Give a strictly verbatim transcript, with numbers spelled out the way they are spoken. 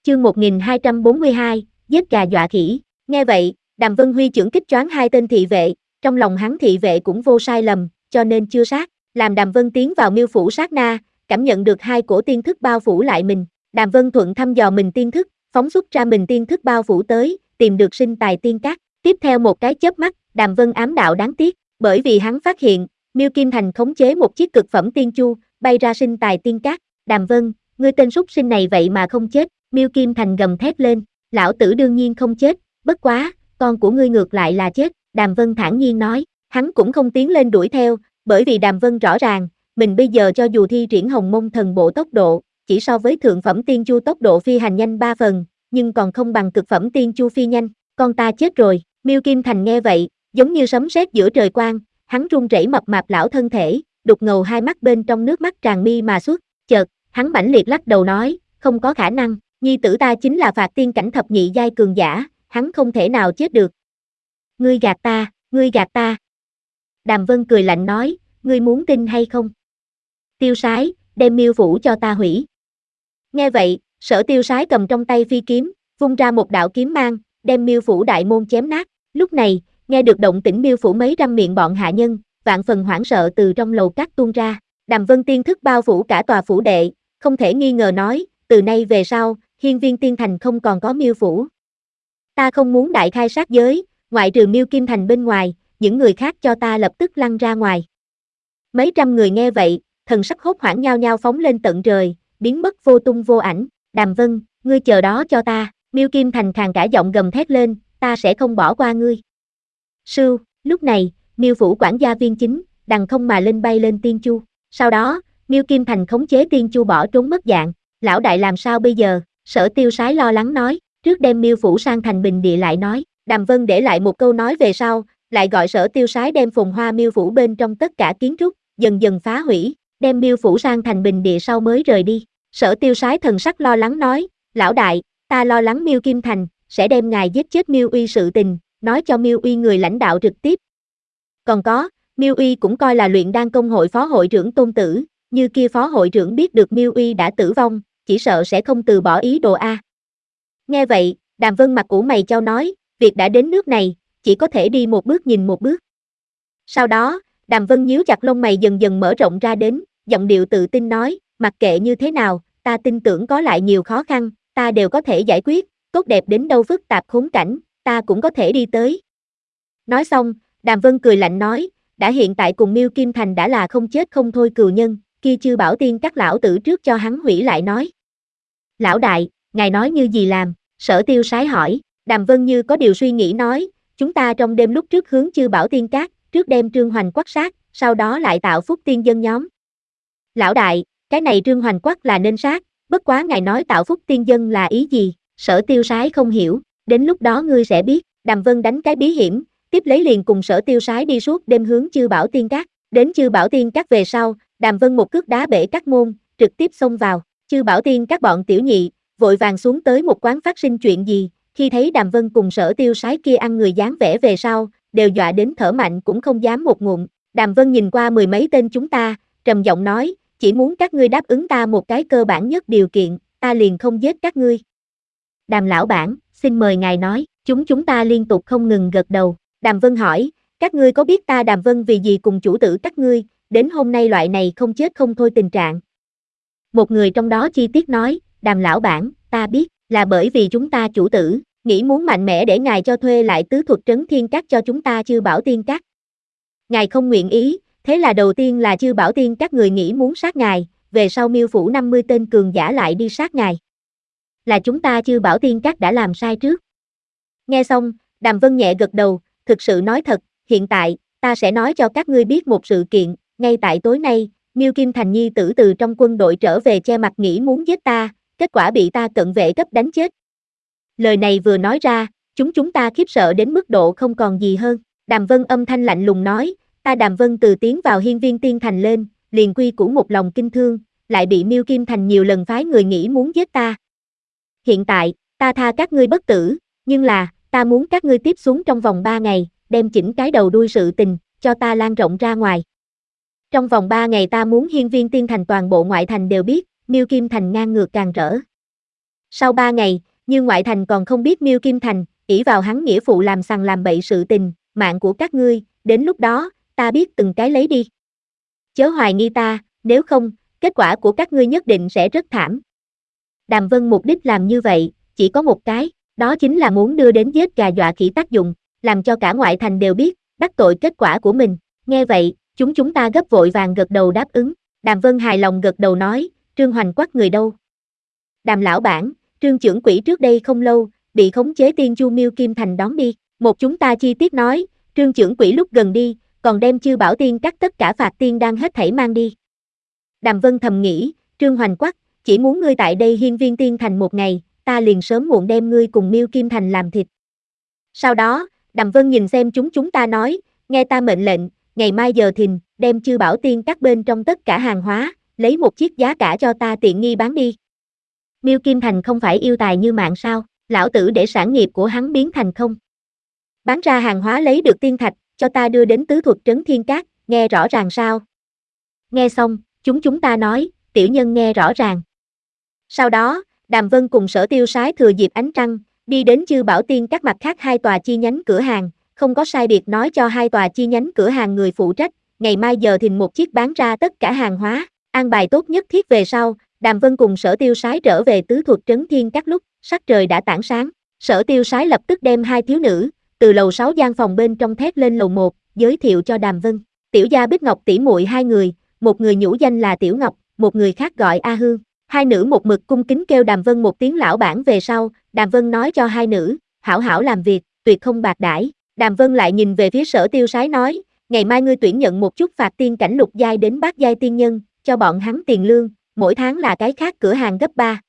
Chương một nghìn hai trăm bốn mươi hai, giết gà dọa khỉ. Nghe vậy, Đàm Vân Huy chưởng kích choáng hai tên thị vệ, trong lòng hắn thị vệ cũng vô sai lầm, cho nên chưa sát. Làm Đàm Vân tiến vào miêu phủ sát na, cảm nhận được hai cổ tiên thức bao phủ lại mình. Đàm Vân thuận thăm dò mình tiên thức, phóng xuất ra mình tiên thức bao phủ tới, tìm được sinh tài tiên cát. Tiếp theo một cái chớp mắt, Đàm Vân ám đạo đáng tiếc, bởi vì hắn phát hiện, Miêu Kim Thành khống chế một chiếc cực phẩm tiên chu, bay ra sinh tài tiên cát. Đàm Vân, ngươi tên súc sinh này vậy mà không chết. Miêu Kim Thành gầm thét lên, lão tử đương nhiên không chết, bất quá, con của ngươi ngược lại là chết. Đàm Vân thản nhiên nói, hắn cũng không tiến lên đuổi theo, bởi vì Đàm Vân rõ ràng, mình bây giờ cho dù thi triển Hồng Mông Thần Bộ tốc độ, chỉ so với thượng phẩm tiên chu tốc độ phi hành nhanh ba phần, nhưng còn không bằng cực phẩm tiên chu phi nhanh, con ta chết rồi. Miêu Kim Thành nghe vậy, giống như sấm sét giữa trời quang, hắn run rẩy mập mạp lão thân thể, đục ngầu hai mắt bên trong nước mắt tràn mi mà xuất, chợt, hắn mãnh liệt lắc đầu nói, không có khả năng, nhi tử ta chính là phạt tiên cảnh thập nhị giai cường giả, hắn không thể nào chết được. Ngươi gạt ta, ngươi gạt ta. Đàm Vân cười lạnh nói, ngươi muốn tin hay không? Tiêu Sái, đem miêu phủ cho ta hủy. Nghe vậy, Sở Tiêu Sái cầm trong tay phi kiếm, vung ra một đạo kiếm mang, đem miêu phủ đại môn chém nát. Lúc này, nghe được động tĩnh miêu phủ mấy trăm miệng bọn hạ nhân, vạn phần hoảng sợ từ trong lầu cát tuôn ra. Đàm Vân tiên thức bao phủ cả tòa phủ đệ, không thể nghi ngờ nói, từ nay về sau, Hiên Viên Tiên Thành không còn có miêu phủ. Ta không muốn đại khai sát giới, ngoại trừ Miêu Kim Thành bên ngoài, những người khác cho ta lập tức lăn ra ngoài. Mấy trăm người nghe vậy, thần sắc hốt hoảng nhao nhao phóng lên tận trời, biến mất vô tung vô ảnh. Đàm Vân, ngươi chờ đó cho ta. Miêu Kim Thành khàn cả giọng gầm thét lên, ta sẽ không bỏ qua ngươi. Sưu, lúc này, miêu phủ quản gia viên chính, đằng không mà lên bay lên tiên chu. Sau đó, Miêu Kim Thành khống chế tiên chu bỏ trốn mất dạng. Lão đại làm sao bây giờ? Sở Tiêu Sái lo lắng nói, trước đem miêu phủ sang thành bình địa lại nói. Đàm Vân để lại một câu nói về sau, lại gọi Sở Tiêu Sái đem phồn hoa miêu phủ bên trong tất cả kiến trúc, dần dần phá hủy, đem miêu phủ sang thành bình địa sau mới rời đi. Sở Tiêu Sái thần sắc lo lắng nói, lão đại, ta lo lắng Miêu Kim Thành sẽ đem ngài giết chết Miêu Uy sự tình, nói cho Miêu Uy người lãnh đạo trực tiếp. Còn có, Miêu Uy cũng coi là luyện đan công hội phó hội trưởng tôn tử, như kia phó hội trưởng biết được Miêu Uy đã tử vong, chỉ sợ sẽ không từ bỏ ý đồ a. Nghe vậy, Đàm Vân mặt ủ mày chau nói, việc đã đến nước này, chỉ có thể đi một bước nhìn một bước. Sau đó, Đàm Vân nhíu chặt lông mày dần dần mở rộng ra đến, giọng điệu tự tin nói, mặc kệ như thế nào, ta tin tưởng có lại nhiều khó khăn, ta đều có thể giải quyết, tốt đẹp đến đâu phức tạp khốn cảnh, ta cũng có thể đi tới. Nói xong, Đàm Vân cười lạnh nói, đã hiện tại cùng Miêu Kim Thành đã là không chết không thôi cừu nhân, kia Chư Bảo Tiên các lão tử trước cho hắn hủy lại nói. Lão đại, ngài nói như gì làm? Sở Tiêu Sái hỏi. Đàm Vân như có điều suy nghĩ nói, chúng ta trong đêm lúc trước hướng Chư Bảo Tiên các, trước đem Trương Hoành quát sát, sau đó lại tạo phúc tiên dân nhóm. Lão đại, cái này Trương Hoành quát là nên sát, bất quá ngài nói tạo phúc tiên dân là ý gì? Sở Tiêu Sái không hiểu, đến lúc đó ngươi sẽ biết. Đàm Vân đánh cái bí hiểm, tiếp lấy liền cùng Sở Tiêu Sái đi suốt đêm hướng Chư Bảo Tiên các. Đến Chư Bảo Tiên các về sau, Đàm Vân một cước đá bể các môn, trực tiếp xông vào. Chư Bảo Tiên các bọn tiểu nhị, vội vàng xuống tới một quán phát sinh chuyện gì, khi thấy Đàm Vân cùng Sở Tiêu Sái kia ăn người dáng vẻ về sau, đều dọa đến thở mạnh cũng không dám một ngụm. Đàm Vân nhìn qua mười mấy tên chúng ta, trầm giọng nói, chỉ muốn các ngươi đáp ứng ta một cái cơ bản nhất điều kiện, ta liền không giết các ngươi. Đàm lão bản, xin mời ngài nói. Chúng chúng ta liên tục không ngừng gật đầu. Đàm Vân hỏi, các ngươi có biết ta Đàm Vân vì gì cùng chủ tử các ngươi, đến hôm nay loại này không chết không thôi tình trạng? Một người trong đó chi tiết nói, Đàm lão bản, ta biết, là bởi vì chúng ta chủ tử, nghĩ muốn mạnh mẽ để ngài cho thuê lại tứ thuật trấn thiên các cho chúng ta Chư Bảo Tiên các. Ngài không nguyện ý, thế là đầu tiên là Chư Bảo Tiên các người nghĩ muốn sát ngài, về sau miêu phủ năm mươi tên cường giả lại đi sát ngài. Là chúng ta Chư Bảo Tiên các đã làm sai trước. Nghe xong, Đàm Vân nhẹ gật đầu, thực sự nói thật, hiện tại, ta sẽ nói cho các ngươi biết một sự kiện, ngay tại tối nay, Miêu Kim Thành nhi tử từ trong quân đội trở về che mặt nghĩ muốn giết ta, kết quả bị ta cận vệ cấp đánh chết. Lời này vừa nói ra, chúng chúng ta khiếp sợ đến mức độ không còn gì hơn. Đàm Vân âm thanh lạnh lùng nói, ta Đàm Vân từ tiến vào Hiên Viên Tiên Thành lên, liền quy củ một lòng kinh thương, lại bị Miêu Kim Thành nhiều lần phái người nghĩ muốn giết ta. Hiện tại, ta tha các ngươi bất tử, nhưng là, ta muốn các ngươi tiếp xuống trong vòng ba ngày, đem chỉnh cái đầu đuôi sự tình, cho ta lan rộng ra ngoài. Trong vòng ba ngày ta muốn Hiên Viên Tiên Thành toàn bộ ngoại thành đều biết, Miêu Kim Thành ngang ngược càng rỡ. Sau ba ngày, Như Ngoại Thành còn không biết Miêu Kim Thành, ỷ vào hắn nghĩa phụ làm sằng làm bậy sự tình, mạng của các ngươi, đến lúc đó, ta biết từng cái lấy đi. Chớ hoài nghi ta, nếu không, kết quả của các ngươi nhất định sẽ rất thảm. Đàm Vân mục đích làm như vậy, chỉ có một cái, đó chính là muốn đưa đến giết gà dọa khỉ tác dụng, làm cho cả ngoại thành đều biết, đắc tội kết quả của mình. Nghe vậy, chúng chúng ta gấp vội vàng gật đầu đáp ứng. Đàm Vân hài lòng gật đầu nói, Trương Hoành quắc người đâu? Đàm lão bản, Trương trưởng quỹ trước đây không lâu, bị khống chế tiên chu Miêu Kim Thành đón đi. Một chúng ta chi tiết nói, Trương trưởng quỹ lúc gần đi, còn đem Chư Bảo Tiên cắt tất cả phạt tiên đang hết thảy mang đi. Đàm Vân thầm nghĩ, Trương Hoành quắc, chỉ muốn ngươi tại đây Hiên Viên Tiên Thành một ngày, ta liền sớm muộn đem ngươi cùng Miêu Kim Thành làm thịt. Sau đó, Đàm Vân nhìn xem chúng chúng ta nói, nghe ta mệnh lệnh, ngày mai giờ thìn, đem Chư Bảo Tiên cắt bên trong tất cả hàng hóa, lấy một chiếc giá cả cho ta tiện nghi bán đi. Miêu Kim Thành không phải yêu tài như mạng sao, lão tử để sản nghiệp của hắn biến thành không. Bán ra hàng hóa lấy được tiên thạch, cho ta đưa đến tứ thuật trấn Thiên Cát, nghe rõ ràng sao? Nghe xong, chúng chúng ta nói, tiểu nhân nghe rõ ràng. Sau đó, Đàm Vân cùng Sở Tiêu Sái thừa dịp ánh trăng, đi đến Chư Bảo Tiên các mặt khác hai tòa chi nhánh cửa hàng, không có sai biệt nói cho hai tòa chi nhánh cửa hàng người phụ trách, ngày mai giờ thìn một chiếc bán ra tất cả hàng hóa, an bài tốt nhất thiết về sau, Đàm Vân cùng Sở Tiêu Sái trở về tứ thuật trấn Thiên Các lúc, sắc trời đã tảng sáng, Sở Tiêu Sái lập tức đem hai thiếu nữ, từ lầu sáu gian phòng bên trong thét lên lầu một, giới thiệu cho Đàm Vân, Tiểu gia Bích Ngọc tỷ muội hai người, một người nhũ danh là Tiểu Ngọc, một người khác gọi A Hương. Hai nữ một mực cung kính kêu Đàm Vân một tiếng lão bản về sau, Đàm Vân nói cho hai nữ, hảo hảo làm việc, tuyệt không bạc đãi. Đàm Vân lại nhìn về phía Sở Tiêu Sái nói, ngày mai ngươi tuyển nhận một chút phạt tiên cảnh lục giai đến bát giai tiên nhân, cho bọn hắn tiền lương, mỗi tháng là cái khác cửa hàng gấp ba.